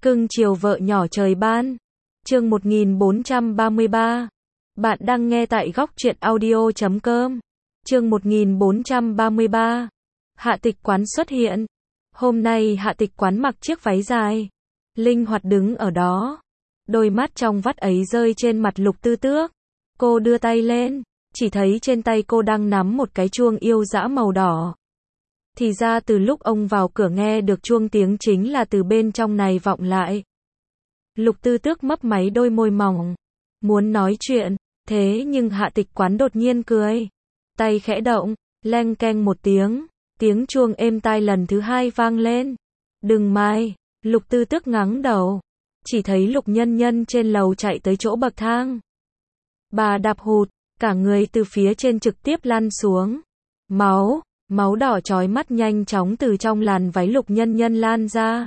Cưng chiều vợ nhỏ trời ban. Chương 1433. Bạn đang nghe tại góc truyện audio.com. Chương 1433. Hạ Tịch Quán xuất hiện. Hôm nay Hạ Tịch Quán mặc chiếc váy dài, linh hoạt đứng ở đó. Đôi mắt trong vắt ấy rơi trên mặt Lục Tư Tước. Cô đưa tay lên, chỉ thấy trên tay cô đang nắm một cái chuông yêu dã màu đỏ. Thì ra từ lúc ông vào cửa nghe được chuông tiếng chính là từ bên trong này vọng lại. Lục Tư Tước mấp máy đôi môi mỏng, muốn nói chuyện, thế nhưng Hạ Tịch Quán đột nhiên cười. Tay khẽ động, leng keng một tiếng chuông êm tai lần thứ hai vang lên. Đừng mai, Lục Tư Tước ngẩng đầu, chỉ thấy Lục Nhân Nhân trên lầu chạy tới chỗ bậc thang. Bà đạp hụt, cả người từ phía trên trực tiếp lăn xuống. Máu đỏ chói mắt nhanh chóng từ trong làn váy Lục Nhân Nhân lan ra.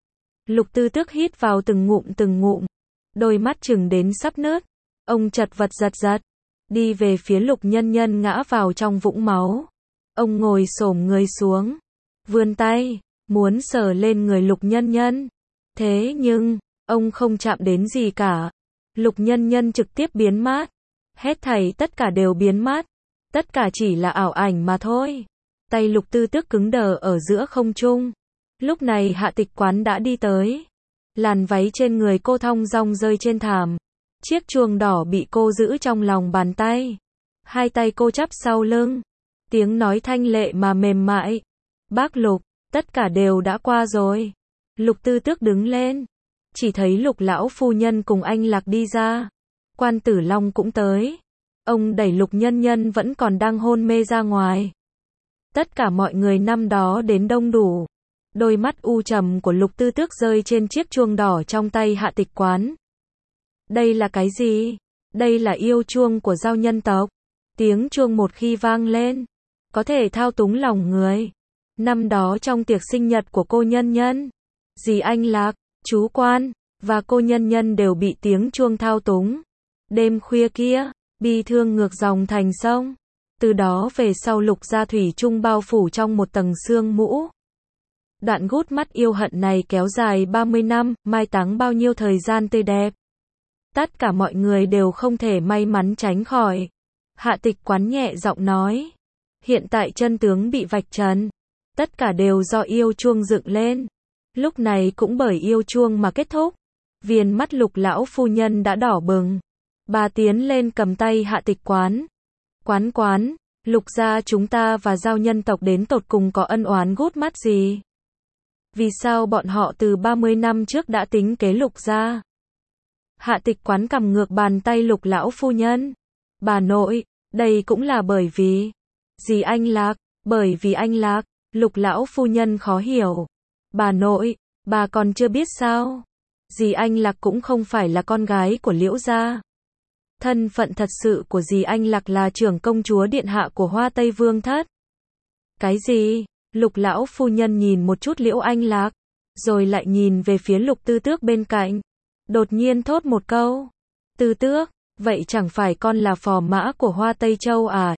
Lục Tư Tước hít vào từng ngụm, đôi mắt chừng đến sắp nứt. Ông chật vật giật, đi về phía Lục Nhân Nhân ngã vào trong vũng máu. Ông ngồi xổm người xuống, vươn tay, muốn sờ lên người Lục Nhân Nhân. Thế nhưng, ông không chạm đến gì cả. Lục Nhân Nhân trực tiếp biến mất. Hết thảy tất cả đều biến mất. Tất cả chỉ là ảo ảnh mà thôi. Tay Lục Tư Tước cứng đờ ở giữa không trung. Lúc này Hạ Tịch Quán đã đi tới. Làn váy trên người cô thong dong rơi trên thảm. Chiếc chuông đỏ bị cô giữ trong lòng bàn tay. Hai tay cô chắp sau lưng. Tiếng nói thanh lệ mà mềm mại. Bác Lục, tất cả đều đã qua rồi. Lục Tư Tước đứng lên. Chỉ thấy Lục lão phu nhân cùng anh Lạc đi ra. Quan Tử Long cũng tới. Ông đẩy Lục Nhân Nhân vẫn còn đang hôn mê ra ngoài. Tất cả mọi người năm đó đến đông đủ. Đôi mắt u trầm của Lục Tư Tước rơi trên chiếc chuông đỏ trong tay Hạ Tịch Quán. Đây là cái gì? Đây là yêu chuông của Giao nhân tộc. Tiếng chuông một khi vang lên, có thể thao túng lòng người. Năm đó trong tiệc sinh nhật của cô Nhân Nhân, dì Anh Lạc, chú Quan, và cô Nhân Nhân đều bị tiếng chuông thao túng. Đêm khuya kia, bi thương ngược dòng thành sông. Từ đó về sau Lục gia thủy chung bao phủ trong một tầng sương mũ. Đoạn gút mắt yêu hận này kéo dài 30 năm, mai táng bao nhiêu thời gian tươi đẹp. Tất cả mọi người đều không thể may mắn tránh khỏi. Hạ Tịch Quán nhẹ giọng nói. Hiện tại chân tướng bị vạch trần. Tất cả đều do yêu chuông dựng lên. Lúc này cũng bởi yêu chuông mà kết thúc. Viền mắt Lục lão phu nhân đã đỏ bừng. Bà tiến lên cầm tay Hạ Tịch Quán. Quán, Lục gia chúng ta và Giao nhân tộc đến tột cùng có ân oán gút mắt gì? Vì sao bọn họ từ 30 năm trước đã tính kế Lục gia? Hạ Tịch Quán cầm ngược bàn tay Lục lão phu nhân. Bà nội, đây cũng là bởi vì dì Anh Lạc, bởi vì Anh Lạc. Lục lão phu nhân khó hiểu. Bà nội, bà còn chưa biết sao? Dì Anh Lạc cũng không phải là con gái của Liễu gia. Thân phận thật sự của dì Anh Lạc là trưởng công chúa điện hạ của Hoa Tây Vương thất. Cái gì? Lục lão phu nhân nhìn một chút Liễu Anh Lạc, rồi lại nhìn về phía Lục Tư Tước bên cạnh. Đột nhiên thốt một câu. Tư Tước, vậy chẳng phải con là phò mã của Hoa Tây Châu à?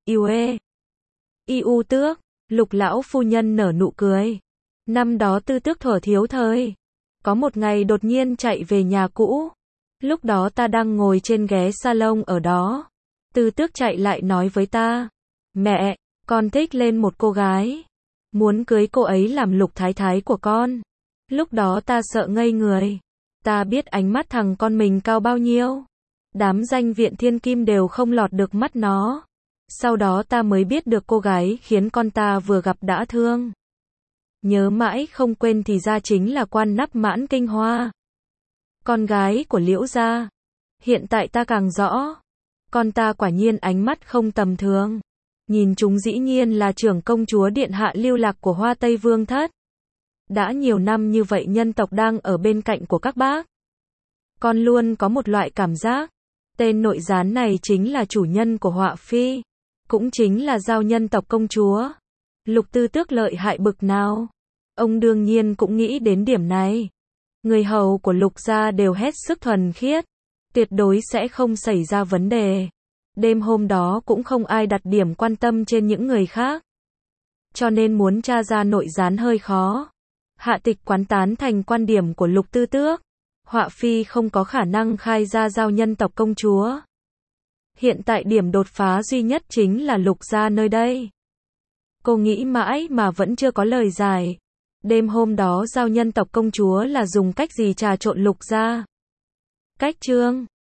Iu Tước. Lục lão phu nhân nở nụ cười. Năm đó Tư Tước thuở thiếu thời. Có một ngày đột nhiên chạy về nhà cũ. Lúc đó ta đang ngồi trên ghế salon ở đó. Tư Tước chạy lại nói với ta. Mẹ, con thích lên một cô gái. Muốn cưới cô ấy làm Lục thái thái của con. Lúc đó ta sợ ngây người. Ta biết ánh mắt thằng con mình cao bao nhiêu. Đám danh viện thiên kim đều không lọt được mắt nó. Sau đó ta mới biết được cô gái khiến con ta vừa gặp đã thương. Nhớ mãi không quên thì ra chính là Quan Nắp Mãn Kinh Hoa. Con gái của Liễu gia. Hiện tại ta càng rõ. Con ta quả nhiên ánh mắt không tầm thường. Nhìn chúng dĩ nhiên là trưởng công chúa điện hạ Lưu Lạc của Hoa Tây Vương thất. Đã nhiều năm như vậy nhân tộc đang ở bên cạnh của các bác. Con luôn có một loại cảm giác. Tên nội gián này chính là chủ nhân của họa phi. Cũng chính là Giao nhân tộc công chúa. Lục Tư Tước lợi hại bực nào. Ông đương nhiên cũng nghĩ đến điểm này. Người hầu của Lục gia đều hết sức thuần khiết. Tuyệt đối sẽ không xảy ra vấn đề. Đêm hôm đó cũng không ai đặt điểm quan tâm trên những người khác. Cho nên muốn tra ra nội gián hơi khó. Hạ tịch quán tán thành quan điểm của Lục Tư Tước. Họa phi không có khả năng khai ra giao nhân tộc công chúa. Hiện tại điểm đột phá duy nhất chính là Lục gia nơi đây. Cô nghĩ mãi mà vẫn chưa có lời giải. Đêm hôm đó giao nhân tộc công chúa là dùng cách gì trà trộn Lục gia? Cách chương